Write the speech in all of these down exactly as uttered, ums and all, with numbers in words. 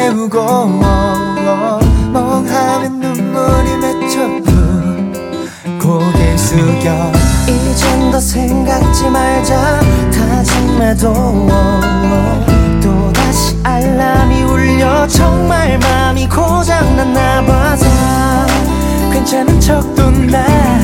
채우고 멍하면 눈물이 맺혀도 고개 숙여 이젠 더 생각지 말자 다짐해도 또다시 알람이 울려 정말 맘이 고장났나 봐서 괜찮은 척도 나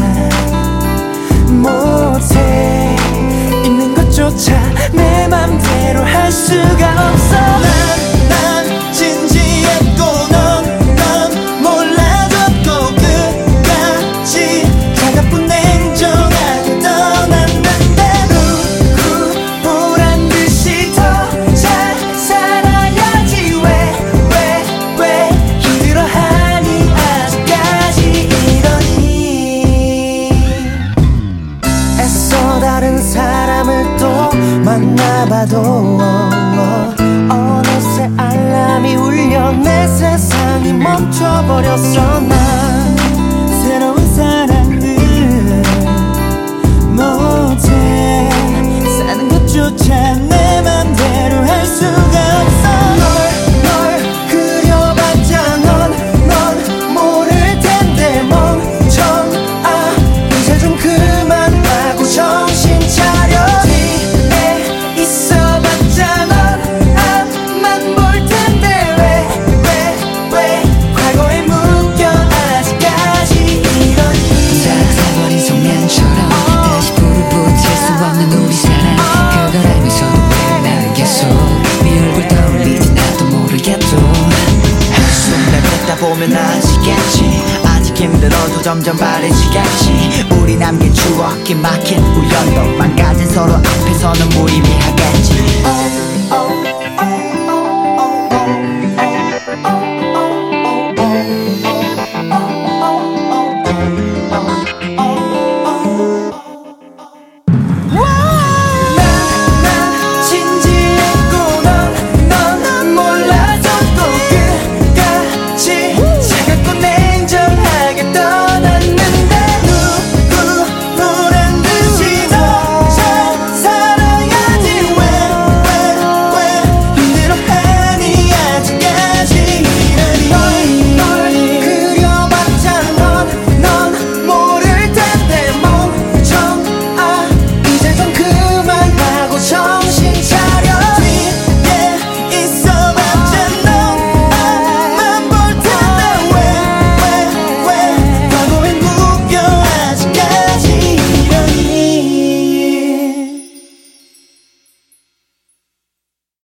못해 있는 것조차 내 맘대로 할 수가 없어 난, 난 진지했고 넌, 넌 몰라줬고 끝까지 차가운 냉정하게 떠났는데도 후, 보란 듯이 더 잘 살아야지 왜, 왜, 왜 힘들어하니 아직까지 이러니 애써 다른 사람을 또 만나봐도 어느새 알람이 울려 내 세상이 멈춰버렸어 난 새로운 사랑을 못해 사는 것조차 내 맘대로 할 수가 없어 널, 널 그려봤자 넌, 넌 모를 텐데 멍청아 이제 좀 그만하고 정신 차려 보면 아시겠지 아직 힘들어도 점점 바래지겠지 우리 남긴 추억이 막힌 우연도 망가진 서로 앞에서는 무의미하겠지 oh, oh.